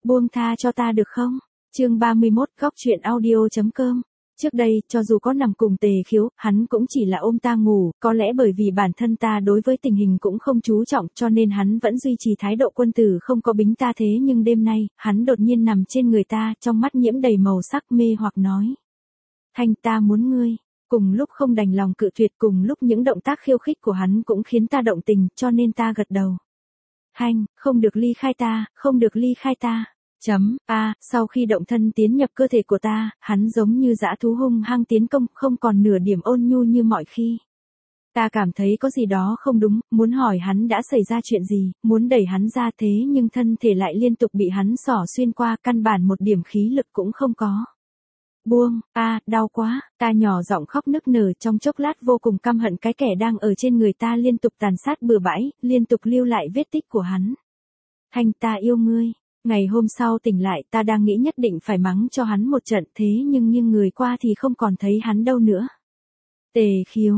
Buông tha cho ta được không? Chương 31, góc truyện audio.com. Trước đây, cho dù có nằm cùng Tề Khiếu, hắn cũng chỉ là ôm ta ngủ, có lẽ bởi vì bản thân ta đối với tình hình cũng không chú trọng, cho nên hắn vẫn duy trì thái độ quân tử không có bính ta. Thế nhưng đêm nay, hắn đột nhiên nằm trên người ta, trong mắt nhiễm đầy màu sắc mê hoặc nói. Thanh, ta muốn ngươi. Cùng lúc không đành lòng cự tuyệt, cùng lúc những động tác khiêu khích của hắn cũng khiến ta động tình, cho nên ta gật đầu. Thanh, không được ly khai ta, không được ly khai ta. Sau khi động thân tiến nhập cơ thể của ta, hắn giống như dã thú hung hăng tiến công, không còn nửa điểm ôn nhu như mọi khi. Ta cảm thấy có gì đó không đúng, muốn hỏi hắn đã xảy ra chuyện gì, muốn đẩy hắn ra, thế nhưng thân thể lại liên tục bị hắn xỏ xuyên qua, căn bản một điểm khí lực cũng không có. Buông, đau quá, ta nhỏ giọng khóc nức nở, trong chốc lát vô cùng căm hận cái kẻ đang ở trên người ta liên tục tàn sát bừa bãi, liên tục lưu lại vết tích của hắn. Thanh, ta yêu ngươi. Ngày hôm sau tỉnh lại, ta đang nghĩ nhất định phải mắng cho hắn một trận, thế nhưng nghiêng người qua thì không còn thấy hắn đâu nữa. Tề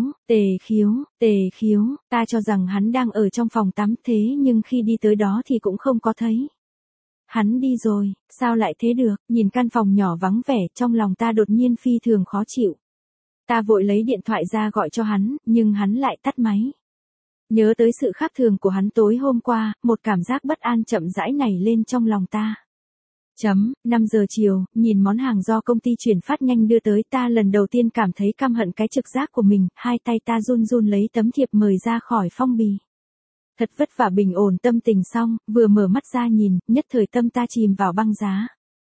Khiếu, ta cho rằng hắn đang ở trong phòng tắm, thế nhưng khi đi tới đó thì cũng không có thấy. Hắn đi rồi, sao lại thế được? Nhìn căn phòng nhỏ vắng vẻ, trong lòng ta đột nhiên phi thường khó chịu. Ta vội lấy điện thoại ra gọi cho hắn, nhưng hắn lại tắt máy. Nhớ tới sự khác thường của hắn tối hôm qua, một cảm giác bất an chậm rãi nảy lên trong lòng ta. 5 giờ chiều, nhìn món hàng do công ty chuyển phát nhanh đưa tới, ta lần đầu tiên cảm thấy căm hận cái trực giác của mình, hai tay ta run run lấy tấm thiệp mời ra khỏi phong bì. Thật vất vả bình ổn tâm tình xong, vừa mở mắt ra nhìn, nhất thời tâm ta chìm vào băng giá.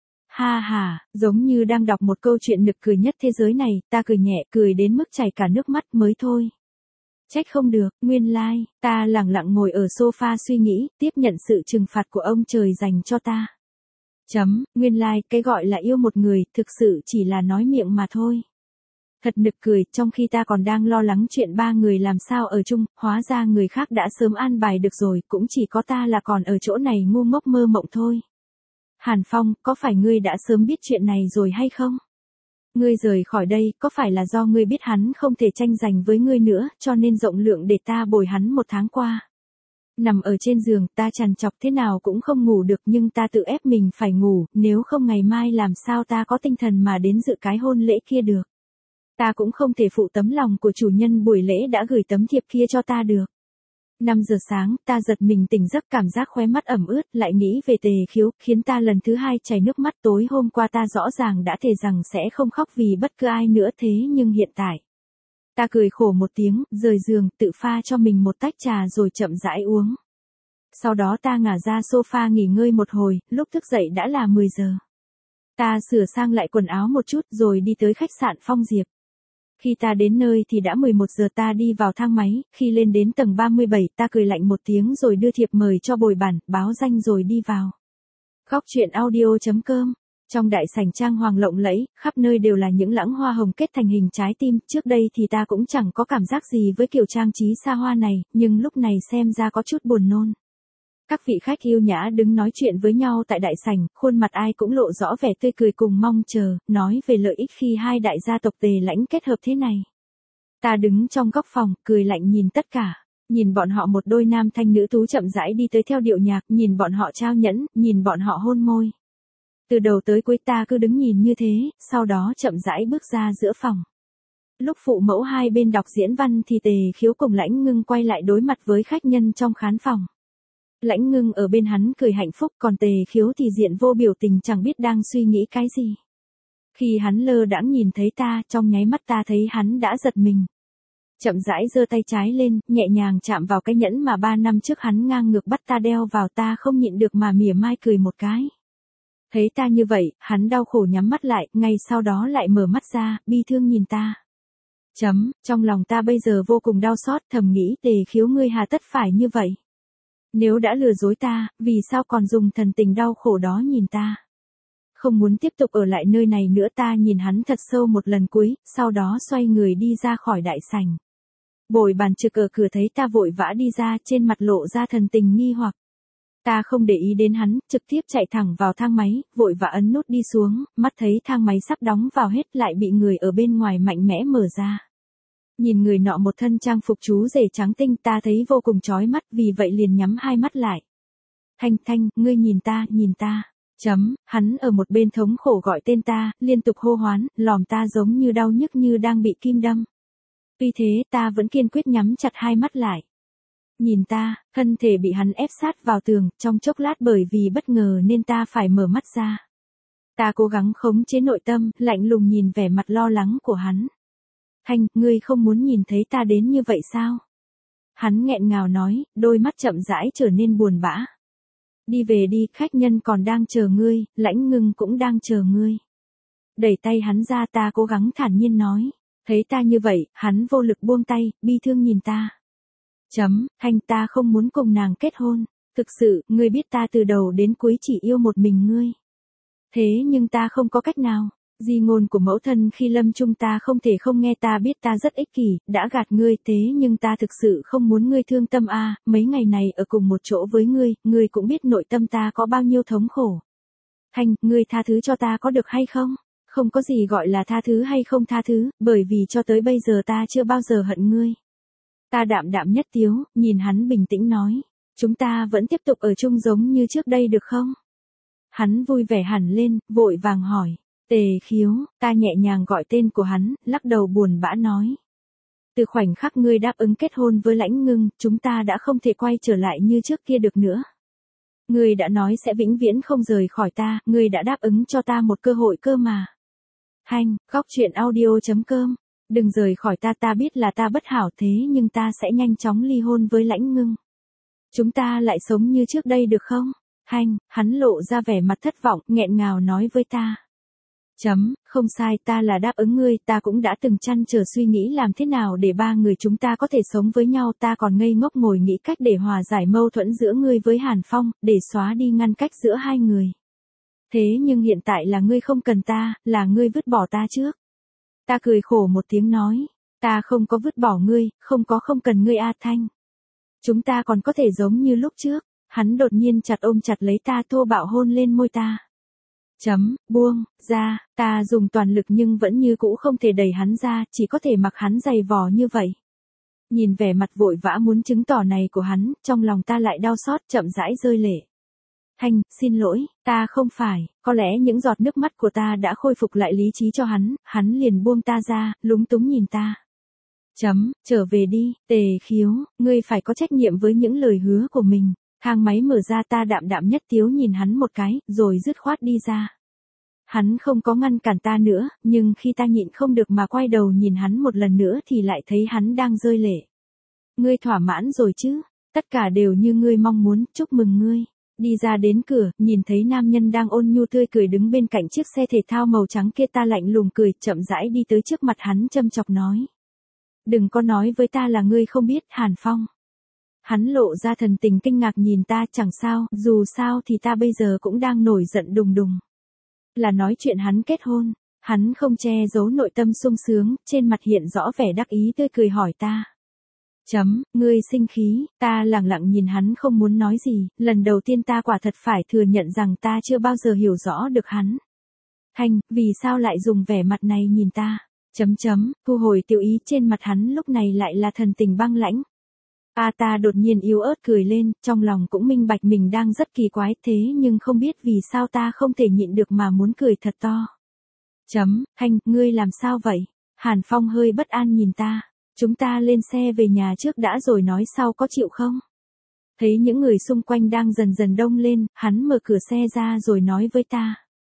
Giống như đang đọc một câu chuyện nực cười nhất thế giới này, ta cười nhẹ, cười đến mức chảy cả nước mắt mới thôi. Trách không được, nguyên lai, ta lẳng lặng ngồi ở sofa suy nghĩ, tiếp nhận sự trừng phạt của ông trời dành cho ta. Nguyên lai, cái gọi là yêu một người, thực sự chỉ là nói miệng mà thôi. Thật nực cười, trong khi ta còn đang lo lắng chuyện ba người làm sao ở chung, hóa ra người khác đã sớm an bài được rồi, cũng chỉ có ta là còn ở chỗ này ngu ngốc mơ mộng thôi. Hàn Phong, có phải ngươi đã sớm biết chuyện này rồi hay không? Ngươi rời khỏi đây, có phải là do ngươi biết hắn không thể tranh giành với ngươi nữa, cho nên rộng lượng để ta bồi hắn 1 tháng qua? Nằm ở trên giường, ta trằn trọc thế nào cũng không ngủ được, nhưng ta tự ép mình phải ngủ, nếu không ngày mai làm sao ta có tinh thần mà đến dự cái hôn lễ kia được. Ta cũng không thể phụ tấm lòng của chủ nhân buổi lễ đã gửi tấm thiệp kia cho ta được. 5 giờ sáng, ta giật mình tỉnh giấc, cảm giác khóe mắt ẩm ướt, lại nghĩ về Tề Khiếu, khiến ta lần thứ 2 chảy nước mắt. Tối hôm qua ta rõ ràng đã thề rằng sẽ không khóc vì bất cứ ai nữa, thế nhưng hiện tại. Ta cười khổ một tiếng, rời giường, tự pha cho mình một tách trà rồi chậm rãi uống. Sau đó ta ngả ra sofa nghỉ ngơi một hồi, lúc thức dậy đã là 10 giờ. Ta sửa sang lại quần áo một chút rồi đi tới khách sạn Phong Diệp. Khi ta đến nơi thì đã 11 giờ, ta đi vào thang máy, khi lên đến tầng 37 ta cười lạnh một tiếng rồi đưa thiệp mời cho bồi bàn, báo danh rồi đi vào. Góc truyện audio.com. Trong đại sảnh trang hoàng lộng lẫy, khắp nơi đều là những lẵng hoa hồng kết thành hình trái tim, trước đây thì ta cũng chẳng có cảm giác gì với kiểu trang trí xa hoa này, nhưng lúc này xem ra có chút buồn nôn. Các vị khách yêu nhã đứng nói chuyện với nhau tại đại sảnh, khuôn mặt ai cũng lộ rõ vẻ tươi cười cùng mong chờ, nói về lợi ích khi hai đại gia tộc Tề Lãnh kết hợp thế này. Ta đứng trong góc phòng, cười lạnh nhìn tất cả, nhìn bọn họ một đôi nam thanh nữ tú chậm rãi đi tới theo điệu nhạc, nhìn bọn họ trao nhẫn, nhìn bọn họ hôn môi. Từ đầu tới cuối ta cứ đứng nhìn như thế, sau đó chậm rãi bước ra giữa phòng. Lúc phụ mẫu hai bên đọc diễn văn thì Tề Khiếu cùng Lãnh Ngưng quay lại đối mặt với khách nhân trong khán phòng. Lãnh Ngưng ở bên hắn cười hạnh phúc, còn Tề Khiếu thì diện vô biểu tình, chẳng biết đang suy nghĩ cái gì. Khi hắn lơ đãng nhìn thấy ta, trong nháy mắt ta thấy hắn đã giật mình. Chậm rãi giơ tay trái lên, nhẹ nhàng chạm vào cái nhẫn mà 3 năm trước hắn ngang ngược bắt ta đeo vào, ta không nhịn được mà mỉa mai cười một cái. Thấy ta như vậy, hắn đau khổ nhắm mắt lại, ngay sau đó lại mở mắt ra, bi thương nhìn ta. Trong lòng ta bây giờ vô cùng đau xót, thầm nghĩ Tề Khiếu ngươi hà tất phải như vậy. Nếu đã lừa dối ta, vì sao còn dùng thần tình đau khổ đó nhìn ta? Không muốn tiếp tục ở lại nơi này nữa, ta nhìn hắn thật sâu một lần cuối, sau đó xoay người đi ra khỏi đại sảnh. Bồi bàn trực ở cửa thấy ta vội vã đi ra, trên mặt lộ ra thần tình nghi hoặc. Ta không để ý đến hắn, trực tiếp chạy thẳng vào thang máy, vội vã ấn nút đi xuống, mắt thấy thang máy sắp đóng vào hết lại bị người ở bên ngoài mạnh mẽ mở ra. Nhìn người nọ một thân trang phục chú rể trắng tinh, ta thấy vô cùng chói mắt, vì vậy liền nhắm hai mắt lại. Thanh, ngươi nhìn ta. Hắn ở một bên thống khổ gọi tên ta, liên tục hô hoán, lòm ta giống như đau nhức như đang bị kim đâm. Tuy thế ta vẫn kiên quyết nhắm chặt hai mắt lại. Nhìn ta, thân thể bị hắn ép sát vào tường, trong chốc lát bởi vì bất ngờ nên ta phải mở mắt ra. Ta cố gắng khống chế nội tâm, lạnh lùng nhìn vẻ mặt lo lắng của hắn. Thanh, ngươi không muốn nhìn thấy ta đến như vậy sao? Hắn nghẹn ngào nói, đôi mắt chậm rãi trở nên buồn bã. Đi về đi, khách nhân còn đang chờ ngươi, Lãnh Ngưng cũng đang chờ ngươi. Đẩy tay hắn ra, ta cố gắng thản nhiên nói. Thấy ta như vậy, hắn vô lực buông tay, bi thương nhìn ta. Thanh, ta không muốn cùng nàng kết hôn. Thực sự, ngươi biết ta từ đầu đến cuối chỉ yêu một mình ngươi. Thế nhưng ta không có cách nào. Di ngôn của mẫu thân khi lâm chung ta không thể không nghe, ta biết ta rất ích kỷ, đã gạt ngươi, thế nhưng ta thực sự không muốn ngươi thương tâm a. Mấy ngày này ở cùng một chỗ với ngươi cũng biết nội tâm ta có bao nhiêu thống khổ. Thanh, ngươi tha thứ cho ta có được hay không? Không có gì gọi là tha thứ hay không tha thứ, bởi vì cho tới bây giờ ta chưa bao giờ hận ngươi. Ta đạm đạm nhất tiếu, nhìn hắn bình tĩnh nói, chúng ta vẫn tiếp tục ở chung giống như trước đây được không? Hắn vui vẻ hẳn lên, vội vàng hỏi. Tề Khiếu, ta nhẹ nhàng gọi tên của hắn, lắc đầu buồn bã nói. Từ khoảnh khắc ngươi đáp ứng kết hôn với Lãnh Ngưng, chúng ta đã không thể quay trở lại như trước kia được nữa. Ngươi đã nói sẽ vĩnh viễn không rời khỏi ta, ngươi đã đáp ứng cho ta một cơ hội cơ mà. Hành, góc truyện audio.com. Đừng rời khỏi ta, ta biết là ta bất hảo thế nhưng ta sẽ nhanh chóng ly hôn với Lãnh Ngưng. Chúng ta lại sống như trước đây được không? Hành, hắn lộ ra vẻ mặt thất vọng, nghẹn ngào nói với ta. Không sai, ta là đáp ứng ngươi, ta cũng đã từng trăn trở suy nghĩ làm thế nào để ba người chúng ta có thể sống với nhau, ta còn ngây ngốc ngồi nghĩ cách để hòa giải mâu thuẫn giữa ngươi với Hàn Phong, để xóa đi ngăn cách giữa hai người. Thế nhưng hiện tại là ngươi không cần ta, là ngươi vứt bỏ ta trước. Ta cười khổ một tiếng nói, ta không có vứt bỏ ngươi, không cần ngươi a Thanh. Chúng ta còn có thể giống như lúc trước. Hắn đột nhiên ôm chặt lấy ta, thô bạo hôn lên môi ta. Buông ra, ta dùng toàn lực nhưng vẫn như cũ không thể đẩy hắn ra, chỉ có thể mặc hắn giày vò như vậy. Nhìn vẻ mặt vội vã muốn chứng tỏ này của hắn, trong lòng ta lại đau xót, chậm rãi rơi lệ. Thanh, xin lỗi, ta không phải, có lẽ những giọt nước mắt của ta đã khôi phục lại lý trí cho hắn liền buông ta ra, lúng túng nhìn ta. Trở về đi, Tề Khiếu, ngươi phải có trách nhiệm với những lời hứa của mình. Thang máy mở ra, ta đạm đạm nhất tiếu nhìn hắn một cái, rồi dứt khoát đi ra. Hắn không có ngăn cản ta nữa, nhưng khi ta nhịn không được mà quay đầu nhìn hắn một lần nữa thì lại thấy hắn đang rơi lệ. Ngươi thỏa mãn rồi chứ? Tất cả đều như ngươi mong muốn, chúc mừng ngươi. Đi ra đến cửa, nhìn thấy nam nhân đang ôn nhu tươi cười đứng bên cạnh chiếc xe thể thao màu trắng kia, ta lạnh lùng cười, chậm rãi đi tới trước mặt hắn châm chọc nói. Đừng có nói với ta là ngươi không biết Hàn Phong. Hắn lộ ra thần tình kinh ngạc nhìn ta, chẳng sao, dù sao thì ta bây giờ cũng đang nổi giận đùng đùng. Là nói chuyện hắn kết hôn, hắn không che giấu nội tâm sung sướng, trên mặt hiện rõ vẻ đắc ý tươi cười hỏi ta. Ngươi sinh khí, ta lẳng lặng nhìn hắn không muốn nói gì, lần đầu tiên ta quả thật phải thừa nhận rằng ta chưa bao giờ hiểu rõ được hắn. Thanh, vì sao lại dùng vẻ mặt này nhìn ta? Thu hồi tiêu ý, trên mặt hắn lúc này lại là thần tình băng lãnh. Ta đột nhiên yếu ớt cười lên, trong lòng cũng minh bạch mình đang rất kỳ quái, thế nhưng không biết vì sao ta không thể nhịn được mà muốn cười thật to. Thanh, ngươi làm sao vậy? Hàn Phong hơi bất an nhìn ta. Chúng ta lên xe về nhà trước đã rồi nói sau, có chịu không? Thấy những người xung quanh đang dần dần đông lên, hắn mở cửa xe ra rồi nói với ta.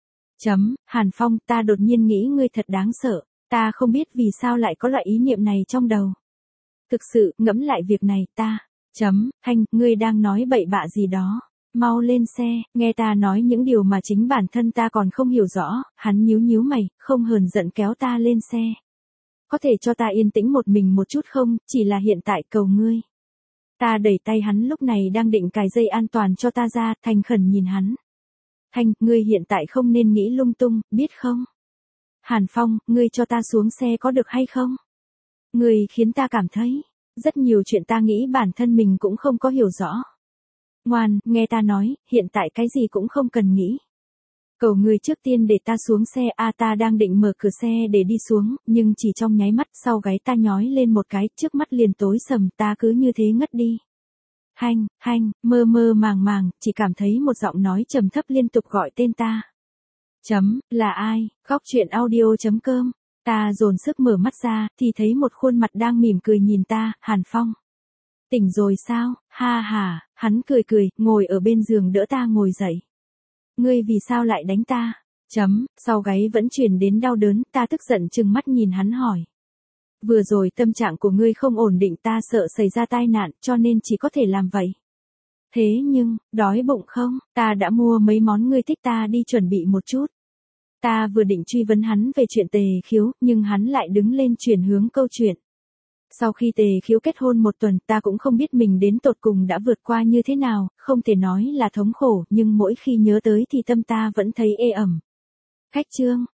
Hàn Phong, ta đột nhiên nghĩ ngươi thật đáng sợ, ta không biết vì sao lại có loại ý niệm này trong đầu. Thực sự, ngẫm lại việc này, ta. Thanh, ngươi đang nói bậy bạ gì đó. Mau lên xe, nghe ta nói những điều mà chính bản thân ta còn không hiểu rõ. Hắn nhíu mày, không hờn giận kéo ta lên xe. Có thể cho ta yên tĩnh một mình một chút không, chỉ là hiện tại cầu ngươi. Ta đẩy tay hắn lúc này đang định cài dây an toàn cho ta ra, thành khẩn nhìn hắn. Thanh, ngươi hiện tại không nên nghĩ lung tung, biết không? Hàn Phong, ngươi cho ta xuống xe có được hay không? Ngươi khiến ta cảm thấy, rất nhiều chuyện ta nghĩ bản thân mình cũng không có hiểu rõ. Ngoan, nghe ta nói, hiện tại cái gì cũng không cần nghĩ. Cầu ngươi trước tiên để ta xuống xe, ta đang định mở cửa xe để đi xuống, nhưng chỉ trong nháy mắt sau gáy ta nhói lên một cái, trước mắt liền tối sầm, ta cứ như thế ngất đi. Hanh, mơ mơ màng, chỉ cảm thấy một giọng nói trầm thấp liên tục gọi tên ta. Là ai? Góc truyện audio.com. Ta dồn sức mở mắt ra, thì thấy một khuôn mặt đang mỉm cười nhìn ta, Hàn Phong. Tỉnh rồi sao? Ha ha, hắn cười, ngồi ở bên giường đỡ ta ngồi dậy. Ngươi vì sao lại đánh ta? Sau gáy vẫn truyền đến đau đớn, ta tức giận trừng mắt nhìn hắn hỏi. Vừa rồi tâm trạng của ngươi không ổn định, ta sợ xảy ra tai nạn, cho nên chỉ có thể làm vậy. Thế nhưng, đói bụng không? Ta đã mua mấy món ngươi thích, ta đi chuẩn bị một chút. Ta vừa định truy vấn hắn về chuyện Tề Khiếu, nhưng hắn lại đứng lên chuyển hướng câu chuyện. Sau khi Tề Khiếu kết hôn một tuần, ta cũng không biết mình đến tột cùng đã vượt qua như thế nào, không thể nói là thống khổ, nhưng mỗi khi nhớ tới thì tâm ta vẫn thấy ê ẩm. Khách trương,